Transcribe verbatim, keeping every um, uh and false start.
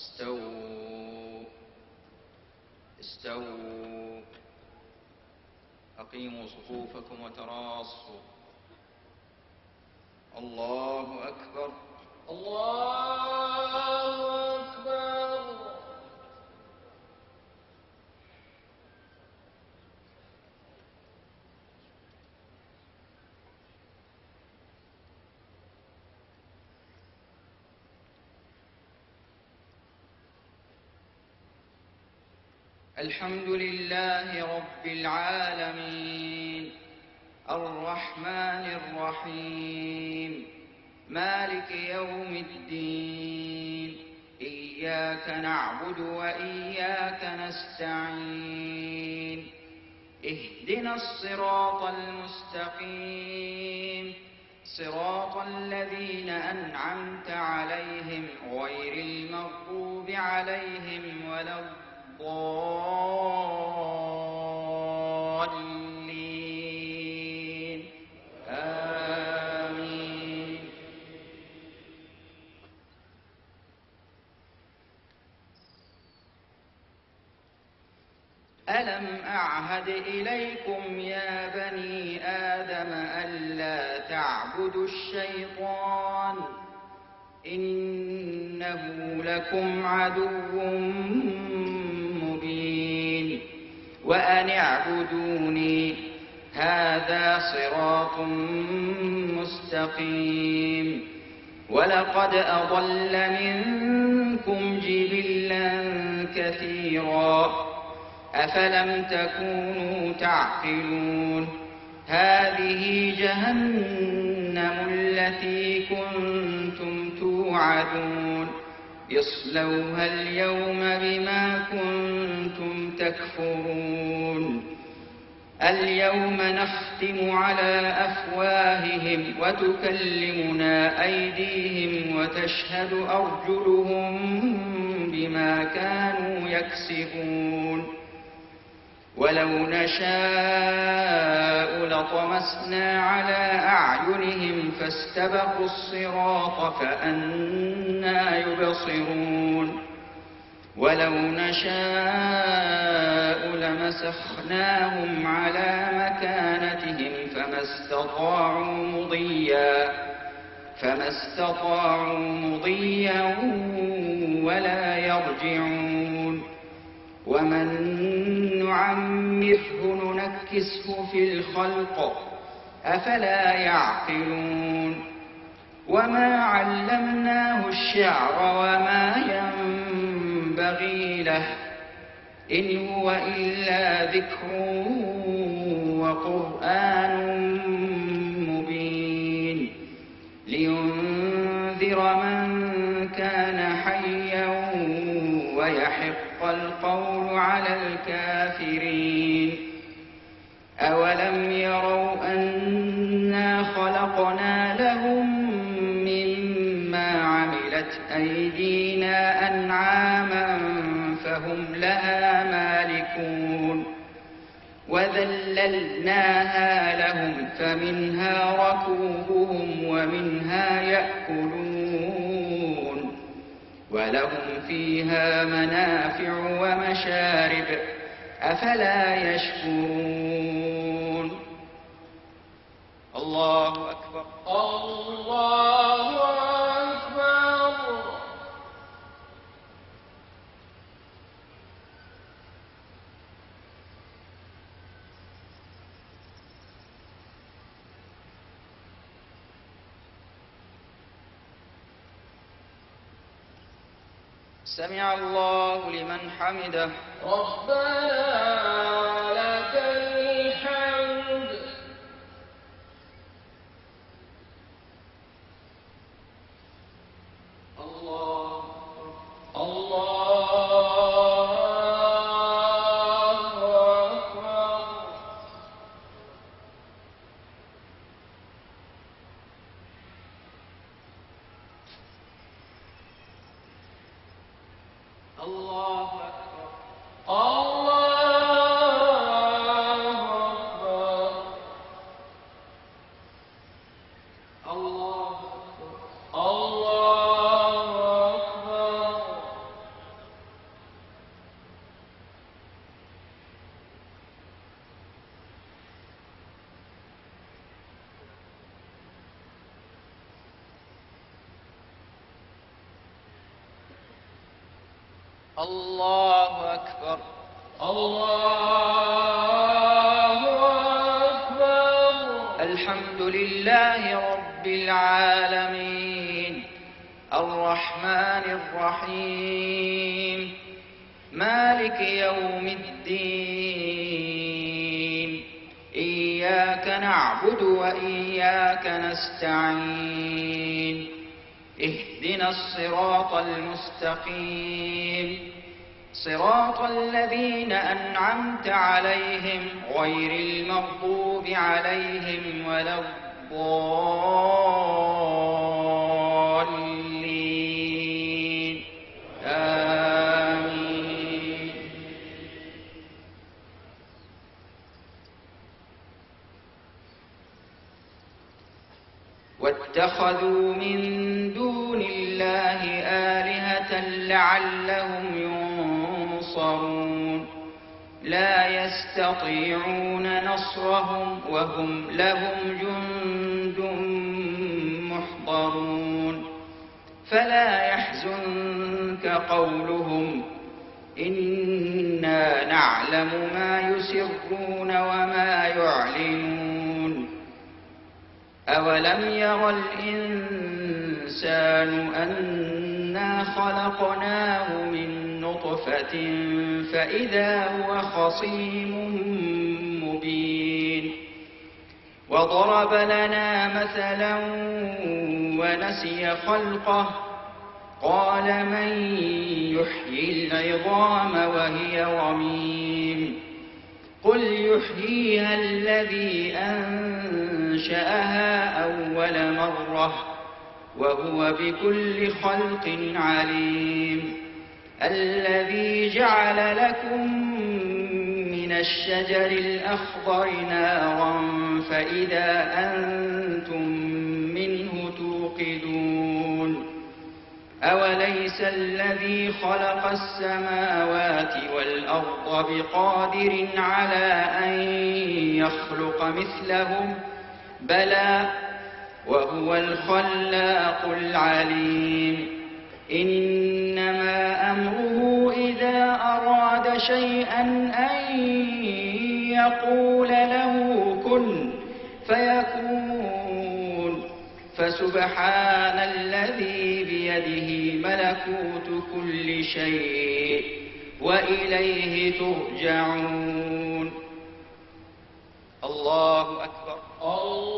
استووا استووا أقيموا صفوفكم وتراصوا. الله أكبر الله أكبر. الحمد لله رب العالمين الرحمن الرحيم مالك يوم الدين إياك نعبد وإياك نستعين اهدنا الصراط المستقيم صراط الذين أنعمت عليهم غير المغضوب عليهم ولا الضالين آمين. ألم أعهد إليكم يا بني آدم ألا تعبدوا الشيطان إنه لكم عدو مبين وأن اعبدوني هذا صراط مستقيم. ولقد أضل منكم جبلا كثيرا أفلم تكونوا تعقلون. هذه جهنم التي كنتم توعدون اصلوها اليوم بما كنتم تكفرون. اليوم نختم على أفواههم وتكلمنا أيديهم وتشهد أرجلهم بما كانوا يكسبون. ولو نشاء لطمسنا على أعينهم فاستبقوا الصراط فأنى يبصرون. ولو نشاء لمسخناهم على مكانتهم فما استطاعوا مضيا فما استطاعوا مضيا ولا يرجعون. ومن نعمره ننكسه في الخلق أفلا يعقلون. وما علمناه الشعر وما ينبغي له إن هو إلا ذكر وقرآن مبين لينذر من كان حيا ويحق القول على الكافرين. أولم يروا أنا خلقنا لهم مما عملت أيدينا أنعاما فهم لها مالكون. وذللناها لهم فمنها ركوبهم ومنها يأكلون ولهم فيها منافع ومشارب أفلا يشكرون. الله أكبر الله أكبر. سمع الله لمن حمده ربنا لك الحمد. الله الله أكبر. الله أكبر الله أكبر. الله أكبر. الله أكبر. الله أكبر. الحمد لله رب العالمين الرحمن الرحيم مالك يوم الدين إياك نعبد وإياك نستعين اهدنا الصراط المستقيم صراط الذين أنعمت عليهم غير المغضوب عليهم ولا الضالين آمين. واتخذوا من دون الله آلهة لعلهم ينصرون لا يستطيعون نصرهم وهم لهم جند محضرون فلا يحزنك قولهم إنا نعلم ما يسرون وما يعلنون أولم ير الإنسان أنا خلقناه من نطفة فإذا هو خصيم مبين وضرب لنا مثلا ونسي خلقه قال من يحيي العظام وهي رميم قل يحييها الذي أنشأها أول مرة وهو بكل خلق عليم الذي جعل لكم من الشجر الأخضر نارا فإذا أنتم منه توقدون أوليس الذي خلق السماوات والأرض بقادر على أن يخلق مثلهم بلى وهو الخلاق العليم إنما أمره إذا أراد شيئا أن يقول له كن فيكون فسبحان الذي بيده ملكوت كل شيء وإليه ترجعون. الله أكبر. الله